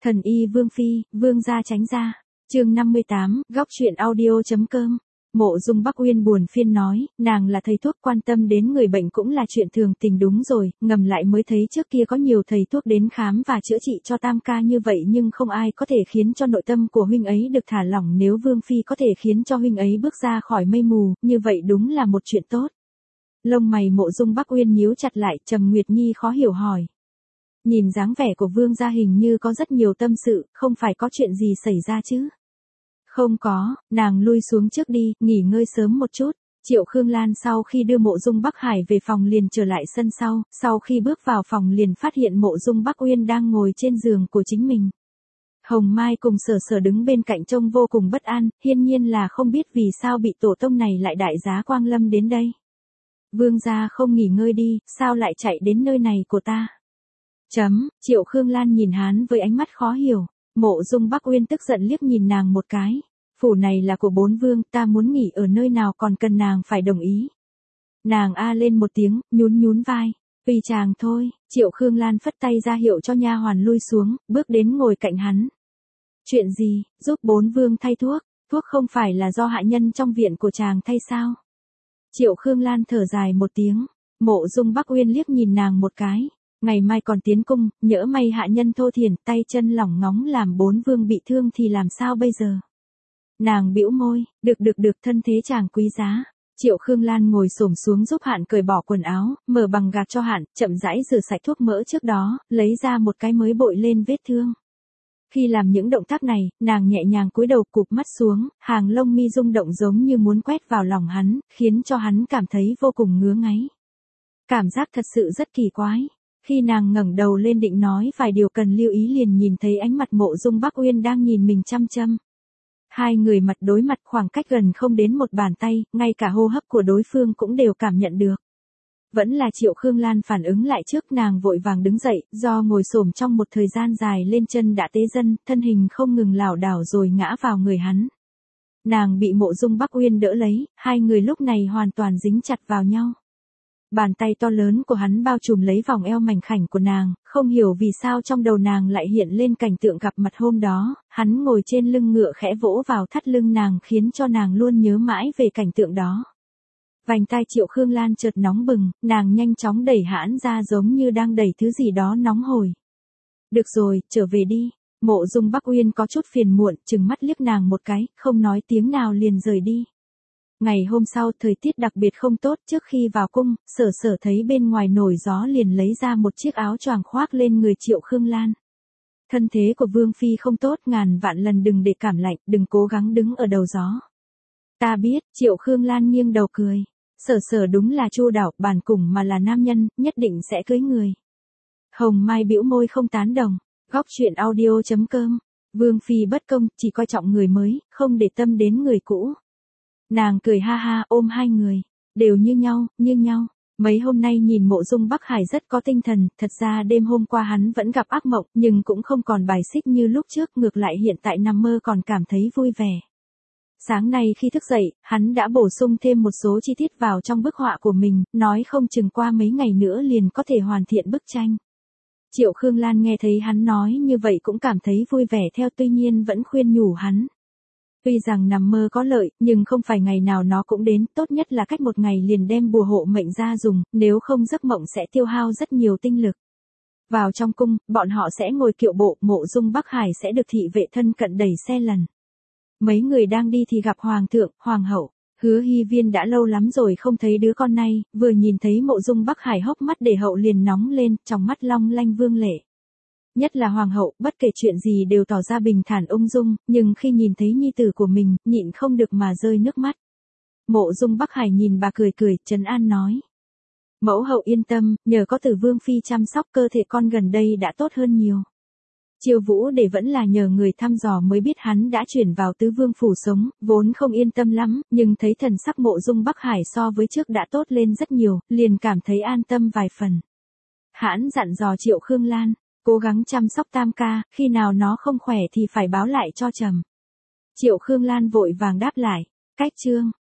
Thần y Vương Phi, Vương gia tránh ra. Chương 58, góc truyện audio.com. Mộ Dung Bắc Uyên buồn phiên nói, nàng là thầy thuốc, quan tâm đến người bệnh cũng là chuyện thường tình. Đúng rồi, ngầm lại mới thấy trước kia có nhiều thầy thuốc đến khám và chữa trị cho Tam ca như vậy, nhưng không ai có thể khiến cho nội tâm của huynh ấy được thả lỏng. Nếu Vương Phi có thể khiến cho huynh ấy bước ra khỏi mây mù, như vậy đúng là một chuyện tốt. Lông mày Mộ Dung Bắc Uyên nhíu chặt lại, Trầm Nguyệt Nhi khó hiểu hỏi. Nhìn dáng vẻ của Vương gia hình như có rất nhiều tâm sự, không phải có chuyện gì xảy ra chứ? Không có, nàng lui xuống trước đi, nghỉ ngơi sớm một chút. Triệu Khương Lan sau khi đưa Mộ Dung Bắc Hải về phòng liền trở lại sân sau khi bước vào phòng liền phát hiện Mộ Dung Bắc Uyên đang ngồi trên giường của chính mình. Hồng Mai cùng Sở Sở đứng bên cạnh trông vô cùng bất an, hiển nhiên là không biết vì sao bị tổ tông này lại đại giá quang lâm đến đây. Vương gia không nghỉ ngơi đi, sao lại chạy đến nơi này của ta? Triệu Khương Lan nhìn hắn với ánh mắt khó hiểu. Mộ Dung Bắc Uyên tức giận liếc nhìn nàng một cái. Phủ này là của bốn vương, ta muốn nghỉ ở nơi nào còn cần nàng phải đồng ý. Nàng a lên một tiếng, nhún vai. Tùy chàng thôi. Triệu Khương Lan phất tay ra hiệu cho nha hoàn lui xuống, bước đến ngồi cạnh hắn. Chuyện gì, giúp bốn vương thay thuốc, thuốc không phải là do hạ nhân trong viện của chàng thay sao? Triệu Khương Lan thở dài một tiếng. Mộ Dung Bắc Uyên liếc nhìn nàng một cái. Ngày mai còn tiến cung, nhỡ may hạ nhân thô thiển, tay chân lỏng ngóng làm bốn vương bị thương thì làm sao bây giờ? Nàng bĩu môi, được, thân thế chàng quý giá. Triệu Khương Lan ngồi xổm xuống giúp Hạn cởi bỏ quần áo, mở bằng gạc cho Hạn, chậm rãi rửa sạch thuốc mỡ trước đó, lấy ra một cái mới bội lên vết thương. Khi làm những động tác này, nàng nhẹ nhàng cúi đầu cụp mắt xuống, hàng lông mi rung động giống như muốn quét vào lòng hắn, khiến cho hắn cảm thấy vô cùng ngứa ngáy. Cảm giác thật sự rất kỳ quái. Khi nàng ngẩng đầu lên định nói vài điều cần lưu ý liền nhìn thấy ánh mặt Mộ Dung Bắc Uyên đang nhìn mình chăm chăm. Hai người mặt đối mặt khoảng cách gần không đến một bàn tay, ngay cả hô hấp của đối phương cũng đều cảm nhận được. Vẫn là Triệu Khương Lan phản ứng lại trước, nàng vội vàng đứng dậy, do ngồi xổm trong một thời gian dài lên chân đã tế dân, thân hình không ngừng lảo đảo rồi ngã vào người hắn. Nàng bị Mộ Dung Bắc Uyên đỡ lấy, hai người lúc này hoàn toàn dính chặt vào nhau. Bàn tay to lớn của hắn bao trùm lấy vòng eo mảnh khảnh của nàng, không hiểu vì sao trong đầu nàng lại hiện lên cảnh tượng gặp mặt hôm đó, hắn ngồi trên lưng ngựa khẽ vỗ vào thắt lưng nàng khiến cho nàng luôn nhớ mãi về cảnh tượng đó. Vành tai Triệu Khương Lan chợt nóng bừng, nàng nhanh chóng đẩy hắn ra giống như đang đẩy thứ gì đó nóng hổi. Được rồi, trở về đi. Mộ Dung Bắc Uyên có chút phiền muộn, trừng mắt liếc nàng một cái, không nói tiếng nào liền rời đi. Ngày hôm sau thời tiết đặc biệt không tốt, trước khi vào cung, Sở Sở thấy bên ngoài nổi gió liền lấy ra một chiếc áo choàng khoác lên người Triệu Khương Lan. Thân thế của Vương Phi không tốt, ngàn vạn lần đừng để cảm lạnh, đừng cố gắng đứng ở đầu gió. Ta biết, Triệu Khương Lan nghiêng đầu cười. Sở Sở đúng là chu đảo, bản cùng mà là nam nhân, nhất định sẽ cưới người. Hồng Mai bĩu môi không tán đồng. Góc truyện audio.com. Vương Phi bất công, chỉ coi trọng người mới, không để tâm đến người cũ. Nàng cười ha ha ôm hai người, đều như nhau. Mấy hôm nay nhìn Mộ Dung Bắc Hải rất có tinh thần, thật ra đêm hôm qua hắn vẫn gặp ác mộng, nhưng cũng không còn bài xích như lúc trước, ngược lại hiện tại nằm mơ còn cảm thấy vui vẻ. Sáng nay khi thức dậy, hắn đã bổ sung thêm một số chi tiết vào trong bức họa của mình, nói không chừng qua mấy ngày nữa liền có thể hoàn thiện bức tranh. Triệu Khương Lan nghe thấy hắn nói như vậy cũng cảm thấy vui vẻ theo, tuy nhiên vẫn khuyên nhủ hắn. Tuy rằng nằm mơ có lợi, nhưng không phải ngày nào nó cũng đến, tốt nhất là cách một ngày liền đem bùa hộ mệnh ra dùng, nếu không giấc mộng sẽ tiêu hao rất nhiều tinh lực. Vào trong cung, bọn họ sẽ ngồi kiệu bộ, Mộ Dung Bắc Hải sẽ được thị vệ thân cận đẩy xe lần. Mấy người đang đi thì gặp Hoàng thượng, Hoàng hậu, Hứa Hy Viên đã lâu lắm rồi không thấy đứa con này, vừa nhìn thấy Mộ Dung Bắc Hải hốc mắt để hậu liền nóng lên, trong mắt long lanh vương lệ. Nhất là Hoàng hậu, bất kể chuyện gì đều tỏ ra bình thản ung dung, nhưng khi nhìn thấy nhi tử của mình, nhịn không được mà rơi nước mắt. Mộ Dung Bắc Hải nhìn bà cười, trấn an nói. Mẫu hậu yên tâm, nhờ có Tử Vương Phi chăm sóc cơ thể con gần đây đã tốt hơn nhiều. Chiêu Vũ để vẫn là nhờ người thăm dò mới biết hắn đã chuyển vào Tứ Vương phủ sống, vốn không yên tâm lắm, nhưng thấy thần sắc Mộ Dung Bắc Hải so với trước đã tốt lên rất nhiều, liền cảm thấy an tâm vài phần. Hãn dặn dò Triệu Khương Lan. Cố gắng chăm sóc Tam ca, khi nào nó không khỏe thì phải báo lại cho trầm. Triệu Khương Lan vội vàng đáp lại. Cách chương.